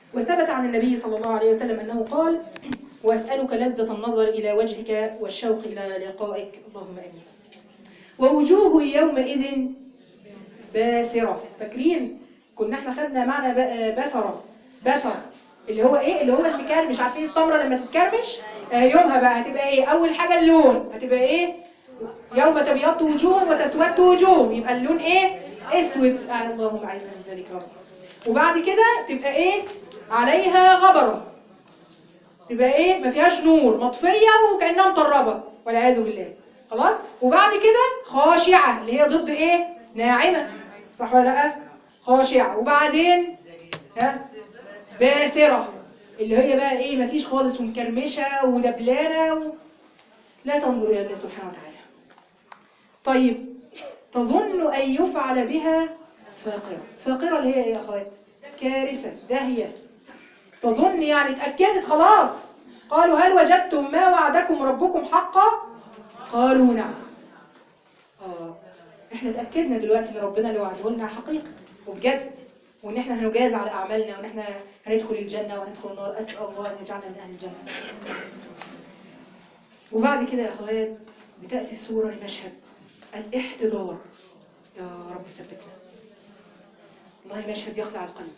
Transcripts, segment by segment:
وثبت عن النبي صلى الله عليه وسلم أنه قال: وأسألك لذة النظر إلى وجهك والشوق إلى لقائك، اللهم آمين. ووجوه يومئذ باسرة. فاكرين كنا احنا خدنا معنى بسر اللي هو ايه؟ اللي هو المكرمش. عارفين التمرة لما تتكرمش؟ يومها بقى هتبقى ايه؟ اول حاجة اللون هتبقى ايه؟ يوم تبيض وجوه وتسود وجوه، يبقى اللون ايه؟ اسود. اللهم اعذنا من ذلك يا رب. وبعد كده تبقى ايه؟ عليها غبرة، تبقى ايه؟ ما فيهاش نور، مطفية وكأنها مطربة والعياذ بالله. خلاص. وبعد كده خاشعة اللي هي ضد ايه؟ ناعمة، صح ولا لا؟ خاشعة. وبعدين باسرة اللي هي بقى ايه؟ ما فيش خالص ومكرمشة ودبلانة لا تنظر الى الله سبحانه وتعالى. طيب، تظن ان يفعل بها فاقرة. فاقرة اللي هي ايه يا اخوات؟ كارثة، داهية. تظن يعني اتأكدت خلاص. قالوا: هل وجدتم ما وعدكم ربكم حقا؟ قالوا: نعم. احنا اتأكدنا دلوقتي ان ربنا اللي وعده لنا حقيقة وبجد، وان احنا هنجاز على اعمالنا، وان احنا هندخل الجنة وهندخل النار. اسأل الله ان يجعلنا من اهل الجنة. وبعد كده يا اخوات بتأتي السورة لمشهد الاحتضار. يا رب ثبتنا. والله مشهد يخلع القلب.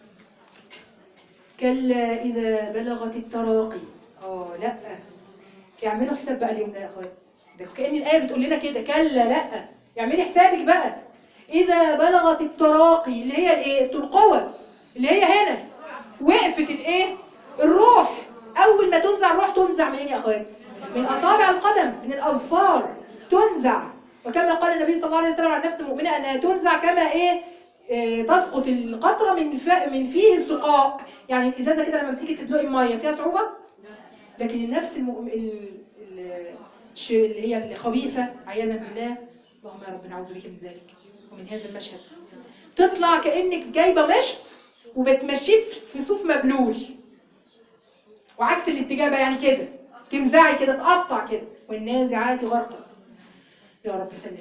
كلا إذا بلغت التراقي. لا، اعملوا حساب بقى اليوم ده يا اخوات. ده كأن الآية بتقول لنا كده: كلا، لا، اعملي حسابك بقى. إذا بلغت التراقي اللي هي الايه؟ الترقوة اللي هي هنا. وقفت الايه؟ الروح. أول ما تنزع الروح تنزع منين يا اخوات؟ من أصابع القدم، من الأظفار تنزع. وكما قال النبي صلى الله عليه وسلم عن نفس المؤمنة أنها تنزع كما ايه؟ تسقط القطرة من فيه السقاء. يعني الإزازة كده لما بتيجي تدلقي المية فيها صعوبة، لكن النفس اللي هي الخبيثة عياذا بالله، اللهم يا رب نعوذ بك من ذلك ومن هذا المشهد، تطلع كأنك جايبة مشط وبتمشيه في صوف مبلول، وعكس الاتجاه بقى يعني كده تمزعي كده، تقطع كده. والنازعات غرقا. يا رب سلمنا.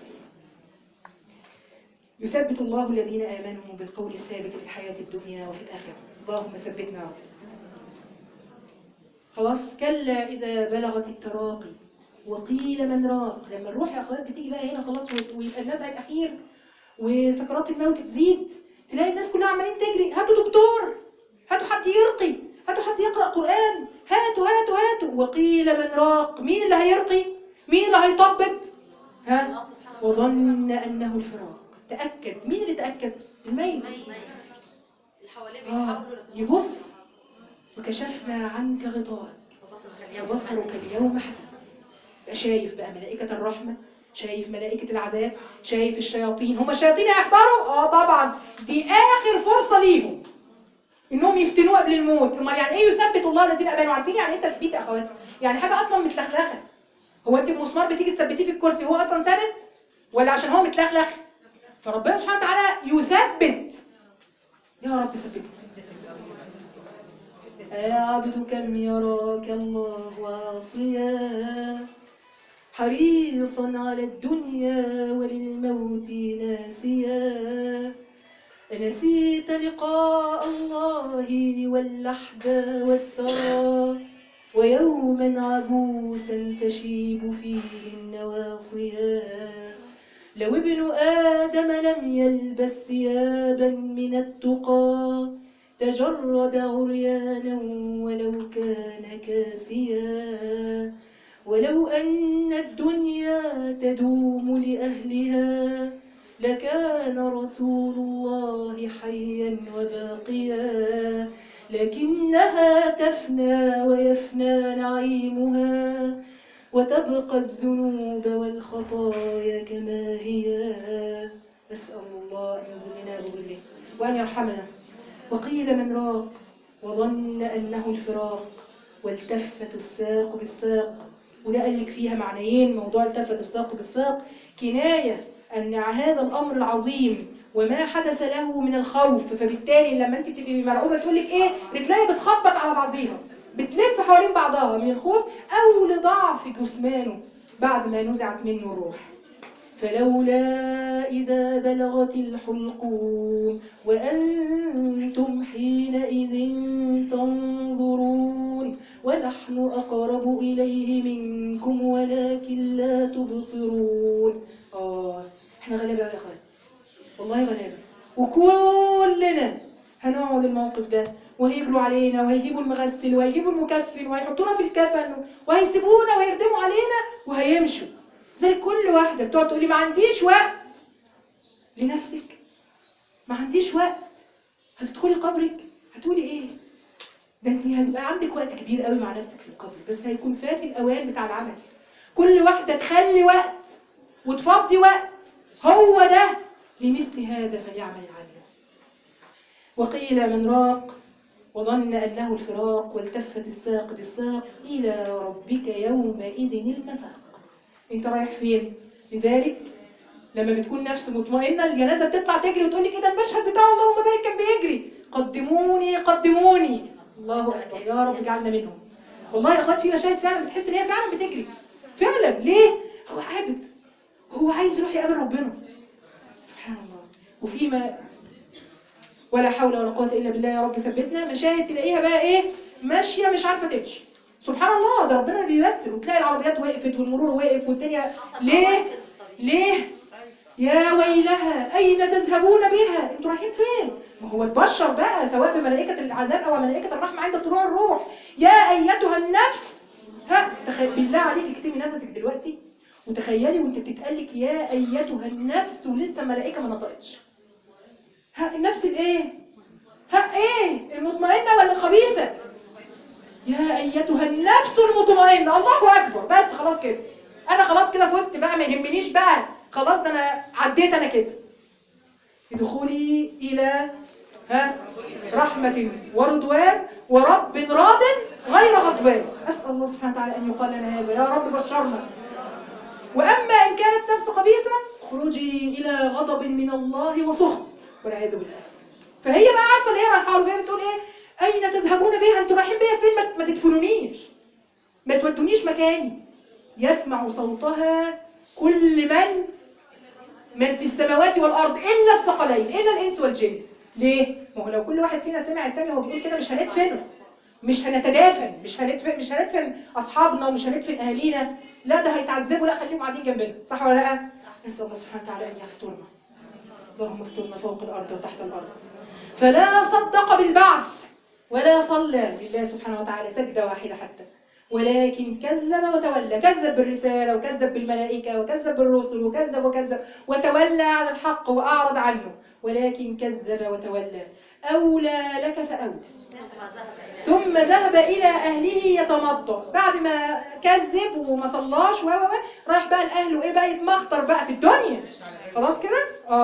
يثبت الله الذين آمنوا بالقول الثابت في الحياة الدنيا وفي الآخرة. اللهم ثبتنا يا رب. خلاص. كلا إذا بلغت التراقي وقيل من راق. لما الروح يا أخوات بتيجي بقى هنا خلاص ويبقى النزع الأخير وسكرات الموت تزيد، تلاقي الناس كلها عمالين تجري: هاتوا دكتور، هاتوا حد يرقي، هاتوا حد يقرأ قرآن، هاتوا هاتوا هاتوا. وقيل من راق. مين اللي هيرقي؟ مين اللي هيطبب؟ وظن أنه الفراق. تأكد. مين اللي تأكد؟ الميت. يبص: وكشفنا عنك غطاءك وبصرك اليوم حسن. يبقى شايف بقى ملائكة الرحمة، شايف ملائكة العذاب، شايف الشياطين. هم الشياطين هيحضروا؟ طبعا، دي آخر فرصة ليهم إنهم يفتنوه قبل الموت. امال يعني إيه يثبت الله الذين آمنوا؟ عارفين يعني إيه تثبيت يا أخوات؟ يعني حاجة أصلا متلخلخة. هو أنت بمسمار بتيجي تثبتيه في الكرسي هو أصلا ثابت؟ ولا عشان هو متلخلخ؟ فربنا سبحانه وتعالى يثبت. يا رب ثبتنا. يا عبد كم يراك الله واصيا، حريصا على الدنيا وللموت ناسيا. أنسيت لقاء الله واللحد والثرى، ويوما عبوسا تشيب فيه النواصيا. لو ابن آدم لم يلبس ثيابا من التقى، تجرد عريانا ولو كان كاسيا. ولو أن الدنيا تدوم لأهلها، لكان رسول الله حيا وباقيا. لكنها تفنى ويفنى نعيمها، وتبقى الذنوب والخطايا كما هي. نسأل الله أن يظلنا بظله وأن يرحمنا. وقيل من راق وظن أنه الفراق، والتفت الساق بالساق. وده قال لك فيها معنيين. موضوع التفت الساق بالساق كناية أن هذا الأمر العظيم وما حدث له من الخوف، فبالتالي لما انت بتبقي مرعوبة تقول لك ايه؟ رجليها بتخبط على بعضيها، بتلف حوالين بعضها من الخوف أو لضعف جسمانه بعد ما نزعت منه الروح. فلولا إذا بلغت الحلقوم وأنتم حينئذ هنقعد الموقف ده وهيجروا علينا وهيجيبوا المغسل وهيجيبوا المكفن وهيحطونا في الكفن وهيسيبونا ويردموا علينا وهيمشوا. زي كل واحدة بتقعد تقولي ما عنديش وقت لنفسك، ما عنديش وقت. هتدخلي قبرك هتقولي ايه؟ ده انت هتبقى عندك وقت كبير قوي مع نفسك في القبر، بس هيكون فات الاوان بتاع العمل. كل واحدة تخلي وقت وتفضي وقت، هو ده لمثل هذا فليعمل العاملون. وقيل من راق وظن أنه الفراق والتفت الساق بالساق إلى ربك يومئذ المساق. انت رايح فين؟ لذلك لما بتكون نفس مطمئنة الجنازة بتطلع تجري وتقول لك كده المشهد بتاع اللهم بارك كان بيجري، قدموني قدموني، الله أكبر يا رب اجعلنا منهم. والله يا اخوات في مشاهد فعلا بتحس ان هي فعلا بتجري فعلا. ليه؟ هو عابد، هو عايز يروح يقابل ربنا سبحان الله. وفيما ولا حول ولا قوة إلا بالله يا رب ثبتنا. مشاهد تلاقيها بقى إيه؟ ماشية مش عارفة تمشي. سبحان الله، ده ربنا بيمثل، وتلاقي العربيات وقفت والمرور وقف والدنيا. ليه؟ ليه؟ يا ويلها أين تذهبون بها؟ انتوا رايحين فين؟ ما هو تبشر بقى سواء بملائكة العذاب أو ملائكة الرحمة عند طلوع الروح. يا أيتها النفس، ها بالله عليك اكتمي نفسك دلوقتي وتخيلي وانت بتتقالك يا أيتها النفس ولسه الملائكة ما نطقتش. ها النفس الايه؟ ها ايه؟ المطمئنة ولا الخبيثة؟ يا ايتها النفس المطمئنة. الله اكبر. بس خلاص كده، انا خلاص كده فزت بقى، ما يهمنيش بقى خلاص، ده انا عديت انا كده. ادخلي الى رحمة ورضوان ورب راض غير غضبان. اسال الله سبحانه وتعالى ان يقال لنا هذا يا رب، بشرنا. واما ان كانت نفس خبيثة خرجي الى غضب من الله وسخط والعياذ بالله. فهي بقى عارفه اللي هي رايحه له، هي بتقول ايه؟ اين تذهبون بها؟ انتوا رايحين بيا فين؟ ما تدفنونيش، ما تودونيش مكاني. يسمع صوتها كل من في السماوات والارض الا الثقلين، الا الانس والجن. ليه؟ ما هو لو كل واحد فينا سمع الثاني وهو بيقول كده مش هندفنه، مش هنتدافن، مش هندفن اصحابنا ومش هندفن اهالينا. لا ده هيتعذبوا، لا خليهم قاعدين جنبنا، صح ولا لا؟ نسال الله سبحانه وتعالى ان يسترنا. اللهم استرنا فوق الارض وتحت الارض. فلا صدق بالبعث ولا صلى لله سبحانه وتعالى سجدة واحدة حتى، ولكن كذب وتولى. كذب بالرسالة وكذب بالملائكة وكذب بالرسل وكذب وتولى عن الحق وأعرض عنه، ولكن كذب وتولى. أولى لك فأولى. ثم ذهب إلى أهله يتمطى. بعد ما كذب وما صلاش رايح بقى لأهله إيه بقى؟ يتمخطر بقى في الدنيا خلاص كده.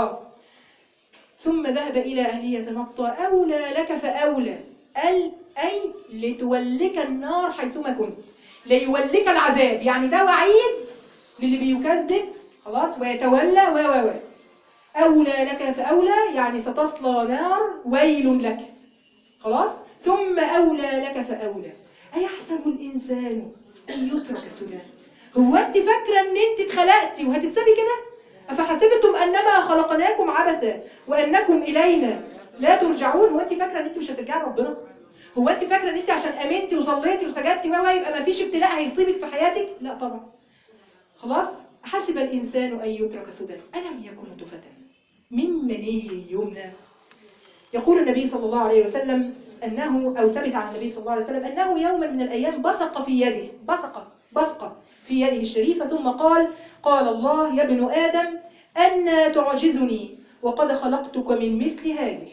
ثم ذهب إلى أهله يتمطى. أولى لك فأولى، أي لتولك النار حيثما كنت، ليولك العذاب. يعني ده وعيد للي بيكذب خلاص ويتولى أولى لك فأولى يعني ستصلى نار، ويل لك خلاص. ثم أولى لك فأولى. أيحسب الإنسان أن يترك سدى؟ هو أنت فاكرة أن أنت اتخلقتي وهتتسابي كده؟ أفحسبتم أنما خلقناكم عبثا وأنكم إلينا لا ترجعون؟ هو أنت فاكرة أن أنت مش هترجعي ربنا؟ هو أنت فاكرة أن أنت عشان أمنتي وصليتي وسجدتي يبقى ما فيش ابتلاء هيصيبك في حياتك؟ لا طبعا. خلاص. حسب الإنسان أن يترك سدى ألم يكن نطفة من مني يمنى. يقول النبي صلى الله عليه وسلم أنه، أو ثبت عن النبي صلى الله عليه وسلم أنه يوما من الأيام بصق في يده، بصق في يده الشريفة، ثم قال الله: يا ابن آدم أن تعجزني وقد خلقتك من مثل هذه.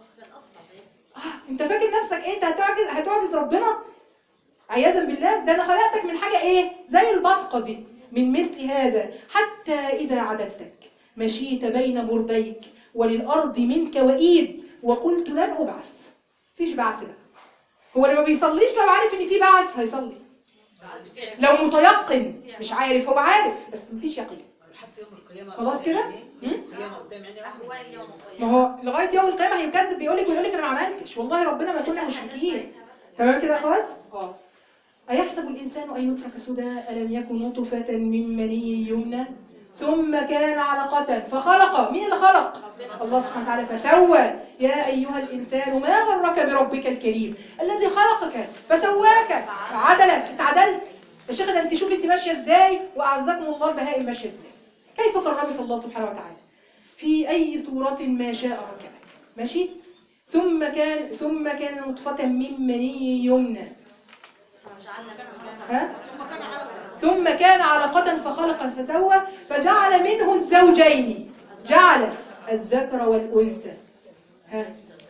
انت فاكر نفسك انت هتعجز ربنا؟ عياذا بالله. ده انا خلقتك من حاجة ايه؟ زي البصقة دي، من مثل هذا، حتى إذا عدلتك مشيت بين برديك وللأرض منك وإيد وقلت لن أبعث. فيش بعث بقى. هو اللي ما بيصليش لو عارف ان في بعث هيصلي، لو متيقن. مش عارف، هو عارف بس مفيش يقين. حتى يوم القيامة خلاص كده. القيامة قدام عيني ما هو لغاية يوم القيامة هيكذب، بيقولك انا ما عملتش والله ربنا ما كنا مشركين. تمام كده يا اخوات؟ أيحسب الإنسان أن يترك سدى ألم يكن نطفة من مني يمنى ثم كان علقة فخلق. مين اللي خلق؟ الله سبحانه وتعالى. فسوى. يا أيها الإنسان ما غرك بربك الكريم الذي خلقك فسواك عدلك. اتعدلت يا شيخ. ده انت شوف انت ماشية ازاي، وأعزكم الله البهائم ماشية ازاي. كيف كرمك الله سبحانه وتعالى؟ في أي صورة ما شاء ركبك. ماشي. ثم كان نطفة من مني يمنى. ها؟ ثم كان علقة فخلق فسوى فجعل منه الزوجين، جعل الذكر والأنثى. ها؟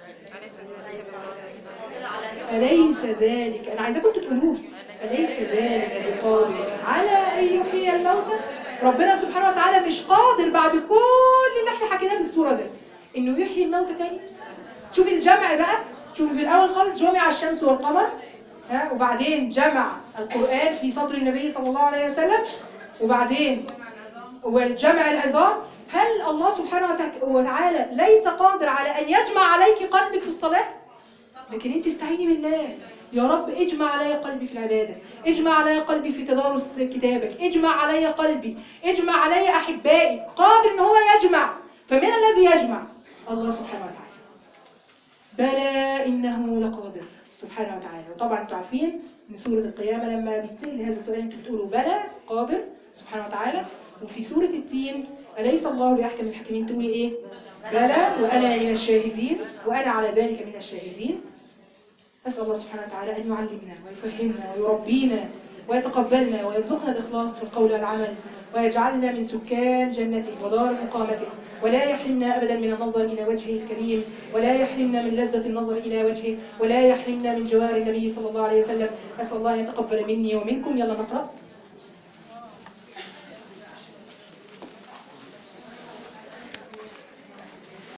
أليس ذلك، أنا عايزاكم تقولوه، أليس ذلك بقادر على أن يحيي الموتى؟ ربنا سبحانه وتعالى مش قادر بعد كل اللي احنا حكيناه في السورة ده إنه يحيي الموتى تاني؟ شوف الجمع بقى، شوف في الأول خالص جمع الشمس والقمر، ها، وبعدين جمع القرآن في صدر النبي صلى الله عليه وسلم، وبعدين والجمع العظام. هل الله سبحانه وتعالى ليس قادر على أن يجمع عليك قلبك في الصلاة؟ لكن انت استعيني بالله، يا رب اجمع علي قلبي في العبادة، اجمع علي قلبي في تدارس كتابك، اجمع علي قلبي، اجمع علي أحبائي. قادر ان هو يجمع. فمن الذي يجمع؟ الله سبحانه وتعالى. بلى إنه لقادر سبحانه وتعالى. وطبعا انتوا عارفين ان سورة القيامة لما بيتسأل هذا السؤال انتوا بتقولوا بلى قادر سبحانه وتعالى. وفي سورة التين أليس الله بأحكم الحاكمين تقولي ايه؟ بلى وأنا من الشاهدين وأنا على ذلك من الشاهدين. أسأل الله سبحانه وتعالى أن يعلمنا ويفهمنا ويربينا ويتقبلنا ويرزقنا الإخلاص في القول والعمل، ويجعلنا من سكان جنته ودار مقامته، ولا يحرمنا أبدا من النظر إلى وجهه الكريم، ولا يحرمنا من لذة النظر إلى وجهه، ولا يحرمنا من جوار النبي صلى الله عليه وسلم. أسأل الله أن يتقبل مني ومنكم. يلا نقرأ.